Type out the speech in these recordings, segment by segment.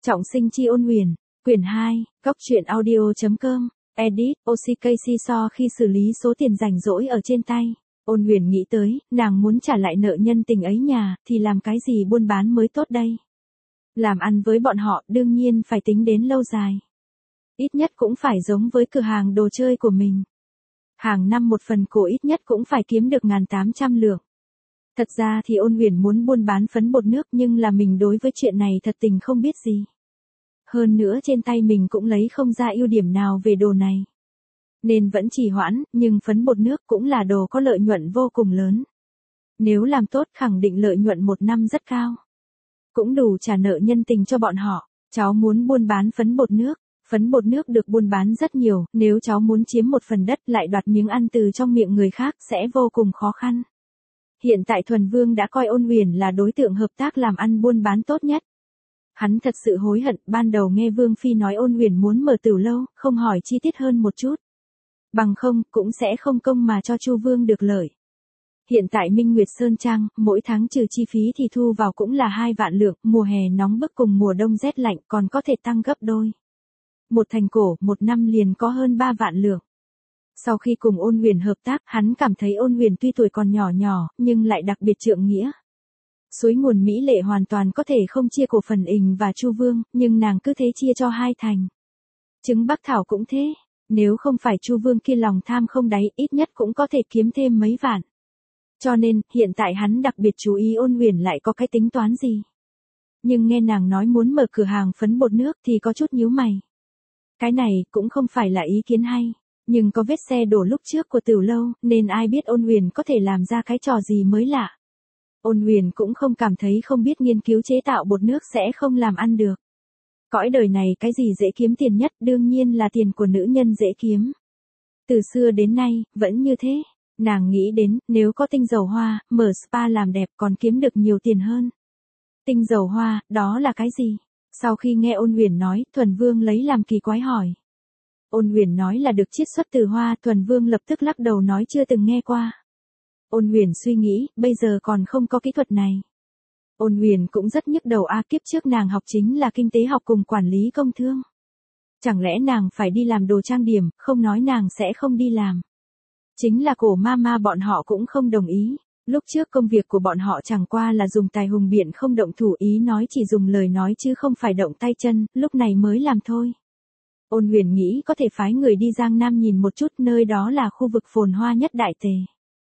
Trọng sinh chi ôn huyền, quyển 2, góc truyện audio.com, edit, OCKC so khi xử lý số tiền rảnh rỗi ở trên tay. Ôn huyền nghĩ tới, nàng muốn trả lại nợ nhân tình ấy nhà, thì làm cái gì buôn bán mới tốt đây? Làm ăn với bọn họ đương nhiên phải tính đến lâu dài. Ít nhất cũng phải giống với cửa hàng đồ chơi của mình. Hàng năm một phần cổ ít nhất cũng phải kiếm được 1.800 lượng. Thật ra thì ôn huyền muốn buôn bán phấn bột nước nhưng là mình đối với chuyện này thật tình không biết gì. Hơn nữa trên tay mình cũng lấy không ra ưu điểm nào về đồ này. Nên vẫn trì hoãn, nhưng phấn bột nước cũng là đồ có lợi nhuận vô cùng lớn. Nếu làm tốt khẳng định lợi nhuận một năm rất cao. Cũng đủ trả nợ nhân tình cho bọn họ. Cháu muốn buôn bán phấn bột nước. Phấn bột nước được buôn bán rất nhiều, nếu cháu muốn chiếm một phần đất lại đoạt miếng ăn từ trong miệng người khác sẽ vô cùng khó khăn. Hiện tại Thuần Vương đã coi ôn huyền là đối tượng hợp tác làm ăn buôn bán tốt nhất. Hắn thật sự hối hận, ban đầu nghe Vương Phi nói ôn huyền muốn mở tửu lâu, không hỏi chi tiết hơn một chút. Bằng không, cũng sẽ không công mà cho Chu Vương được lợi. Hiện tại Minh Nguyệt Sơn Trang, mỗi tháng trừ chi phí thì thu vào cũng là 2 vạn lượng, mùa hè nóng bức cùng mùa đông rét lạnh còn có thể tăng gấp đôi. Một thành cổ, một năm liền có hơn 3 vạn lượng. Sau khi cùng ôn huyền hợp tác, hắn cảm thấy ôn huyền tuy tuổi còn nhỏ, nhưng lại đặc biệt trượng nghĩa. Suối nguồn Mỹ Lệ hoàn toàn có thể không chia cổ phần Ình và Chu Vương, nhưng nàng cứ thế chia cho 2 thành. Trứng Bắc Thảo cũng thế, nếu không phải Chu Vương kia lòng tham không đáy, ít nhất cũng có thể kiếm thêm mấy vạn. Cho nên, hiện tại hắn đặc biệt chú ý ôn huyền lại có cái tính toán gì. Nhưng nghe nàng nói muốn mở cửa hàng phấn bột nước thì có chút nhíu mày. Cái này cũng không phải là ý kiến hay, nhưng có vết xe đổ lúc trước của tửu lâu, nên ai biết ôn huyền có thể làm ra cái trò gì mới lạ. Ôn huyền cũng không cảm thấy không biết nghiên cứu chế tạo bột nước sẽ không làm ăn được. Cõi đời này cái gì dễ kiếm tiền nhất đương nhiên là tiền của nữ nhân dễ kiếm. Từ xưa đến nay, vẫn như thế. Nàng nghĩ đến, nếu có tinh dầu hoa, mở spa làm đẹp còn kiếm được nhiều tiền hơn. Tinh dầu hoa, đó là cái gì? Sau khi nghe ôn huyền nói, Thuần Vương lấy làm kỳ quái hỏi. Ôn huyền nói là được chiết xuất từ hoa, Thuần Vương lập tức lắc đầu nói chưa từng nghe qua. Ôn huyền suy nghĩ, bây giờ còn không có kỹ thuật này. Ôn huyền cũng rất nhức đầu kiếp trước nàng học chính là kinh tế học cùng quản lý công thương. Chẳng lẽ nàng phải đi làm đồ trang điểm, không nói nàng sẽ không đi làm. Chính là cổ ma bọn họ cũng không đồng ý. Lúc trước công việc của bọn họ chẳng qua là dùng tài hùng biện không động thủ ý nói chỉ dùng lời nói chứ không phải động tay chân, lúc này mới làm thôi. Ôn huyền nghĩ có thể phái người đi Giang Nam nhìn một chút nơi đó là khu vực phồn hoa nhất Đại Tề.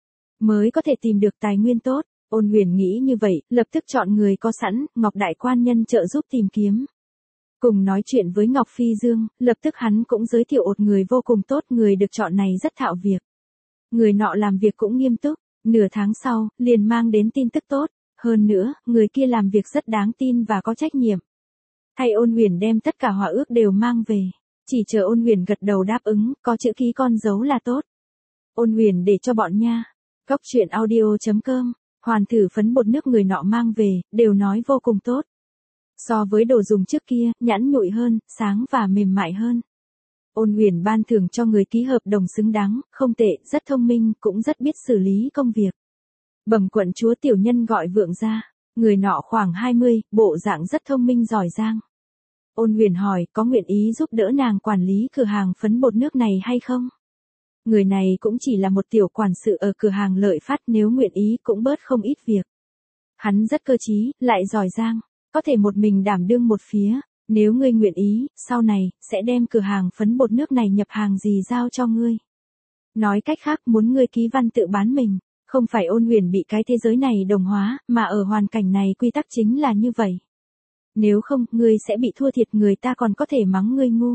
Mới có thể tìm được tài nguyên tốt, ôn huyền nghĩ như vậy, lập tức chọn người có sẵn, Ngọc Đại Quan Nhân trợ giúp tìm kiếm. Cùng nói chuyện với Ngọc Phi Dương, lập tức hắn cũng giới thiệu một người vô cùng tốt, người được chọn này rất thạo việc. Người nọ làm việc cũng nghiêm túc. Nửa tháng sau, liền mang đến tin tức tốt. Hơn nữa, người kia làm việc rất đáng tin và có trách nhiệm. Thay ôn huyền đem tất cả họa ước đều mang về. Chỉ chờ ôn huyền gật đầu đáp ứng, có chữ ký con dấu là tốt. Ôn huyền để cho bọn nha. Góc truyện audio.com, hoàn thử phấn bột nước người nọ mang về, đều nói vô cùng tốt. So với đồ dùng trước kia, nhẵn nhụi hơn, sáng và mềm mại hơn. Ôn huyền ban thưởng cho người ký hợp đồng xứng đáng, không tệ, rất thông minh, cũng rất biết xử lý công việc. Bẩm quận chúa tiểu nhân gọi Vượng ra, người nọ khoảng 20, bộ dạng rất thông minh giỏi giang. Ôn huyền hỏi, có nguyện ý giúp đỡ nàng quản lý cửa hàng phấn bột nước này hay không? Người này cũng chỉ là một tiểu quản sự ở cửa hàng Lợi Phát, nếu nguyện ý cũng bớt không ít việc. Hắn rất cơ trí, lại giỏi giang, có thể một mình đảm đương một phía. Nếu ngươi nguyện ý, sau này, sẽ đem cửa hàng phấn bột nước này nhập hàng gì giao cho ngươi. Nói cách khác muốn ngươi ký văn tự bán mình, không phải ôn huyền bị cái thế giới này đồng hóa, mà ở hoàn cảnh này quy tắc chính là như vậy. Nếu không, ngươi sẽ bị thua thiệt, người ta còn có thể mắng ngươi ngu.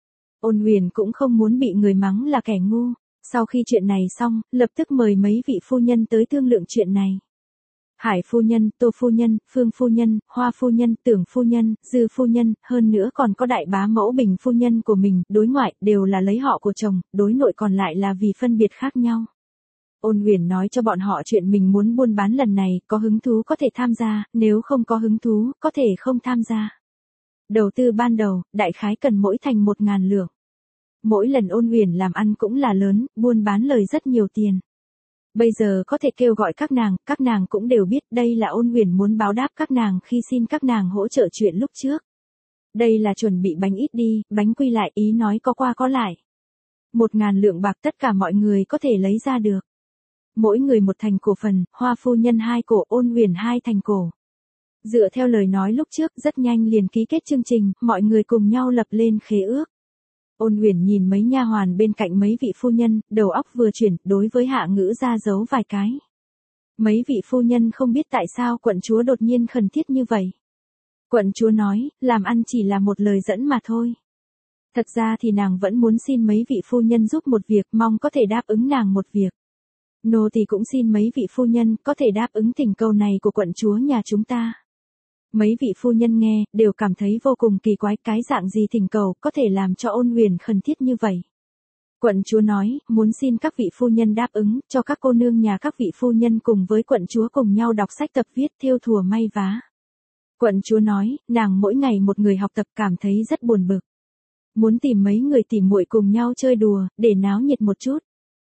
Ôn huyền cũng không muốn bị người mắng là kẻ ngu. Sau khi chuyện này xong, lập tức mời mấy vị phu nhân tới thương lượng chuyện này. Hải phu nhân, Tô phu nhân, Phương phu nhân, Hoa phu nhân, Tưởng phu nhân, Dư phu nhân, hơn nữa còn có đại bá mẫu Bình phu nhân của mình, đối ngoại, đều là lấy họ của chồng, đối nội còn lại là vì phân biệt khác nhau. Ôn huyền nói cho bọn họ chuyện mình muốn buôn bán lần này, có hứng thú có thể tham gia, nếu không có hứng thú, có thể không tham gia. Đầu tư ban đầu, đại khái cần mỗi thành 1.000 lượng. Mỗi lần ôn huyền làm ăn cũng là lớn, buôn bán lời rất nhiều tiền. Bây giờ có thể kêu gọi các nàng cũng đều biết đây là ôn huyền muốn báo đáp các nàng khi xin các nàng hỗ trợ chuyện lúc trước. Đây là chuẩn bị bánh ít đi, bánh quy lại, ý nói có qua có lại. 1.000 lượng bạc tất cả mọi người có thể lấy ra được. Mỗi người một thành cổ phần, Hoa phu nhân 2 cổ, Ôn Huyền 2 thành cổ. Dựa theo lời nói lúc trước, rất nhanh liền ký kết chương trình, mọi người cùng nhau lập lên khế ước. Ôn Huyền nhìn mấy nha hoàn bên cạnh mấy vị phu nhân, đầu óc vừa chuyển, đối với Hạ Ngữ ra giấu vài cái. Mấy vị phu nhân không biết tại sao quận chúa đột nhiên khẩn thiết như vậy. Quận chúa nói, làm ăn chỉ là một lời dẫn mà thôi. Thật ra thì nàng vẫn muốn xin mấy vị phu nhân giúp một việc, mong có thể đáp ứng nàng một việc. Nô thì cũng xin mấy vị phu nhân có thể đáp ứng thỉnh cầu này của quận chúa nhà chúng ta. Mấy vị phu nhân nghe, đều cảm thấy vô cùng kỳ quái, cái dạng gì thỉnh cầu có thể làm cho Ôn Huyền khẩn thiết như vậy. Quận chúa nói, muốn xin các vị phu nhân đáp ứng, cho các cô nương nhà các vị phu nhân cùng với quận chúa cùng nhau đọc sách tập viết thêu thùa may vá. Quận chúa nói, nàng mỗi ngày một người học tập cảm thấy rất buồn bực. Muốn tìm mấy người tỉ muội cùng nhau chơi đùa, để náo nhiệt một chút.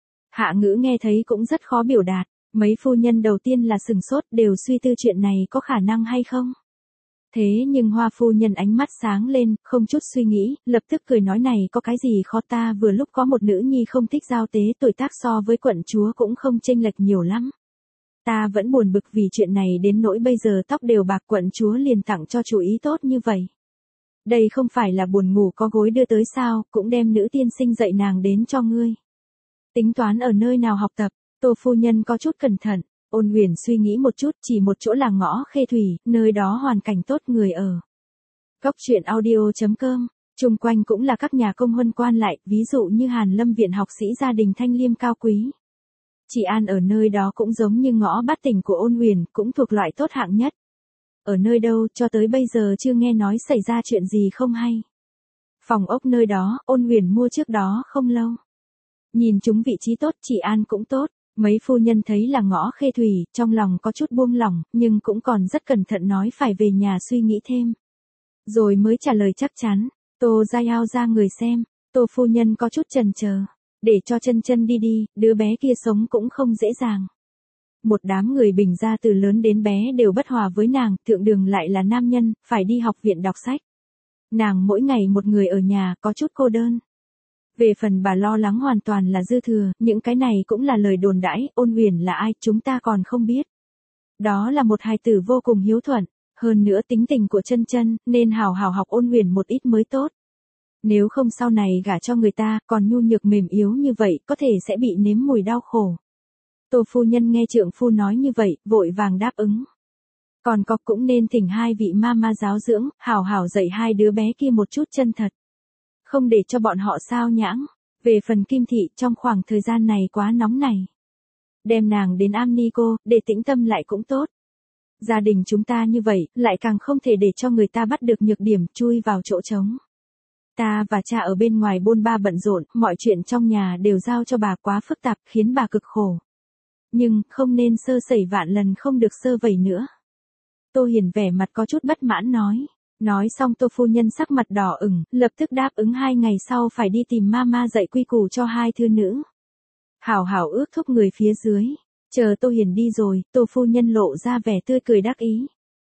Hạ Ngữ nghe thấy cũng rất khó biểu đạt, mấy phu nhân đầu tiên là sừng sốt, đều suy tư chuyện này có khả năng hay không. Thế nhưng Hoa phu nhân ánh mắt sáng lên, không chút suy nghĩ, lập tức cười nói này có cái gì khó, ta vừa lúc có một nữ nhi không thích giao tế, tuổi tác so với quận chúa cũng không chênh lệch nhiều lắm. Ta vẫn buồn bực vì chuyện này đến nỗi bây giờ tóc đều bạc, quận chúa liền tặng cho chủ ý tốt như vậy. Đây không phải là buồn ngủ có gối đưa tới sao, cũng đem nữ tiên sinh dạy nàng đến cho ngươi. Tính toán ở nơi nào học tập, Tô phu nhân có chút cẩn thận. Ôn Huyền suy nghĩ một chút, chỉ một chỗ là ngõ Khê Thủy, nơi đó hoàn cảnh tốt, người ở. Góc truyện audio.com, chung quanh cũng là các nhà công huân quan lại, ví dụ như Hàn Lâm viện học sĩ gia đình thanh liêm cao quý. Chị An ở nơi đó cũng giống như ngõ Bát Tỉnh của Ôn Huyền, cũng thuộc loại tốt hạng nhất. Ở nơi đâu, cho tới bây giờ chưa nghe nói xảy ra chuyện gì không hay. Phòng ốc nơi đó, Ôn Huyền mua trước đó không lâu. Nhìn chúng vị trí tốt, chị An cũng tốt. Mấy phu nhân thấy là ngõ Khê Thủy, trong lòng có chút buông lỏng, nhưng cũng còn rất cẩn thận nói phải về nhà suy nghĩ thêm. Rồi mới trả lời chắc chắn, Tô Gia Yao ra người xem, Tô phu nhân có chút chần chờ, để cho Chân Chân đi đi, đứa bé kia sống cũng không dễ dàng. Một đám người Bình gia từ lớn đến bé đều bất hòa với nàng, thượng đường lại là nam nhân, phải đi học viện đọc sách. Nàng mỗi ngày một người ở nhà, có chút cô đơn. Về phần bà lo lắng hoàn toàn là dư thừa, những cái này cũng là lời đồn đãi, Ôn Huyền là ai, chúng ta còn không biết. Đó là một hài tử vô cùng hiếu thuận, hơn nữa tính tình của Chân Chân, nên hào hào học Ôn Huyền một ít mới tốt. Nếu không sau này gả cho người ta, còn nhu nhược mềm yếu như vậy, có thể sẽ bị nếm mùi đau khổ. Tô phu nhân nghe trượng phu nói như vậy, vội vàng đáp ứng. Còn có cũng nên thỉnh hai vị mama giáo dưỡng, hào hào dạy hai đứa bé kia một chút chân thật. Không để cho bọn họ sao nhãng. Về phần Kim Thị, trong khoảng thời gian này quá nóng này. Đem nàng đến Amnico, để tĩnh tâm lại cũng tốt. Gia đình chúng ta như vậy, lại càng không thể để cho người ta bắt được nhược điểm, chui vào chỗ trống. Ta và cha ở bên ngoài bôn ba bận rộn, mọi chuyện trong nhà đều giao cho bà, quá phức tạp, khiến bà cực khổ. Nhưng, không nên sơ sẩy vạn lần không được sơ vẩy nữa. Tô Hiền vẻ mặt có chút bất mãn nói. Nói xong Tô phu nhân sắc mặt đỏ ửng, lập tức đáp ứng 2 ngày sau phải đi tìm mama dạy quy củ cho hai thư nữ. Hảo hảo ước thúc người phía dưới. Chờ Tô Hiền đi rồi, Tô phu nhân lộ ra vẻ tươi cười đắc ý.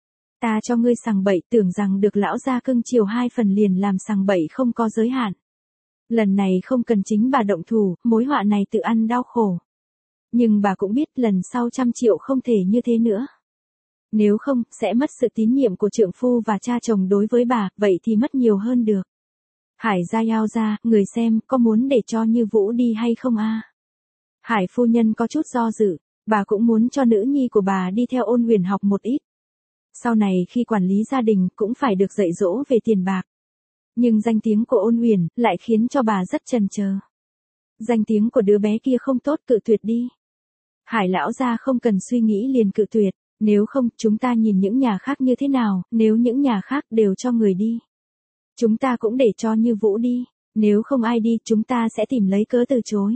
Ta cho ngươi sằng bậy, tưởng rằng được lão gia cưng chiều 2 phần liền làm sằng bậy không có giới hạn. Lần này không cần chính bà động thủ, mối họa này tự ăn đau khổ. Nhưng bà cũng biết lần sau 100 triệu không thể như thế nữa. Nếu không, sẽ mất sự tín nhiệm của trượng phu và cha chồng đối với bà, vậy thì mất nhiều hơn được. Hải Gia Yao ra, người xem, có muốn để cho Như Vũ đi hay không a? Hải phu nhân có chút do dự, bà cũng muốn cho nữ nhi của bà đi theo Ôn Huyền học một ít. Sau này khi quản lý gia đình cũng phải được dạy dỗ về tiền bạc. Nhưng danh tiếng của Ôn Huyền lại khiến cho bà rất chần chờ. Danh tiếng của đứa bé kia không tốt, cự tuyệt đi. Hải lão gia không cần suy nghĩ liền cự tuyệt. Nếu không, chúng ta nhìn những nhà khác như thế nào, nếu những nhà khác đều cho người đi. Chúng ta cũng để cho Như Vũ đi, nếu không ai đi, chúng ta sẽ tìm lấy cớ từ chối.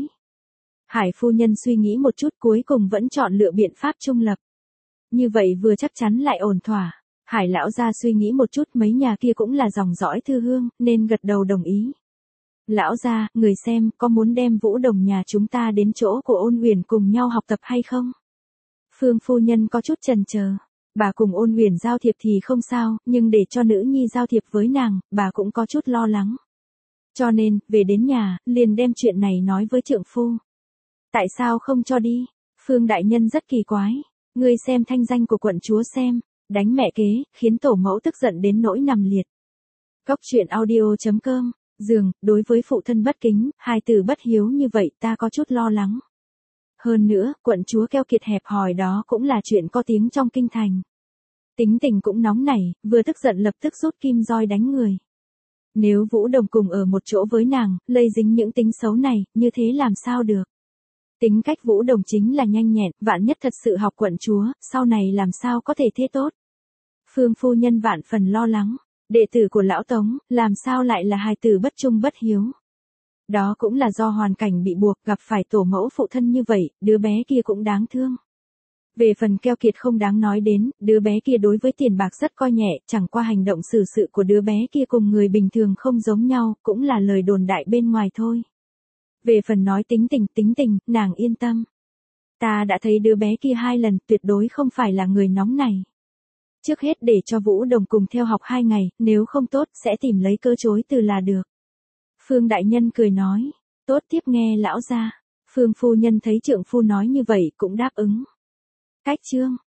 Hải phu nhân suy nghĩ một chút cuối cùng vẫn chọn lựa biện pháp trung lập. Như vậy vừa chắc chắn lại ổn thỏa. Hải lão gia suy nghĩ một chút, mấy nhà kia cũng là dòng dõi thư hương, nên gật đầu đồng ý. Lão gia, người xem, có muốn đem Vũ Đồng nhà chúng ta đến chỗ của Ôn Huyền cùng nhau học tập hay không? Phương phu nhân có chút chần chờ. Bà cùng Ôn Huyền giao thiệp thì không sao, nhưng để cho nữ nhi giao thiệp với nàng, bà cũng có chút lo lắng. Cho nên, về đến nhà, liền đem chuyện này nói với trượng phu. Tại sao không cho đi? Phương đại nhân rất kỳ quái. Ngươi xem thanh danh của quận chúa xem, đánh mẹ kế, khiến tổ mẫu tức giận đến nỗi nằm liệt. Cóc truyện audio.com, giường, đối với phụ thân bất kính, hai từ bất hiếu như vậy ta có chút lo lắng. Hơn nữa, quận chúa keo kiệt hẹp hòi đó cũng là chuyện có tiếng trong kinh thành. Tính tình cũng nóng nảy, vừa tức giận lập tức rút kim roi đánh người. Nếu Vũ Đồng cùng ở một chỗ với nàng, lây dính những tính xấu này, như thế làm sao được? Tính cách Vũ Đồng chính là nhanh nhẹn, vạn nhất thật sự học quận chúa, sau này làm sao có thể thế tốt? Phương phu nhân vạn phần lo lắng, đệ tử của lão Tống, làm sao lại là hài tử bất trung bất hiếu? Đó cũng là do hoàn cảnh bị buộc gặp phải tổ mẫu phụ thân như vậy, đứa bé kia cũng đáng thương. Về phần keo kiệt không đáng nói đến, đứa bé kia đối với tiền bạc rất coi nhẹ, chẳng qua hành động xử sự của đứa bé kia cùng người bình thường không giống nhau, cũng là lời đồn đại bên ngoài thôi. Về phần nói tính tình, nàng yên tâm. Ta đã thấy đứa bé kia 2 lần, tuyệt đối không phải là người nóng này. Trước hết để cho Vũ Đồng cùng theo học 2 ngày, nếu không tốt, sẽ tìm lấy cơ chối từ là được. Phương đại nhân cười nói, tốt tiếp nghe lão gia. Phương phu nhân thấy trượng phu nói như vậy cũng đáp ứng. Cách chương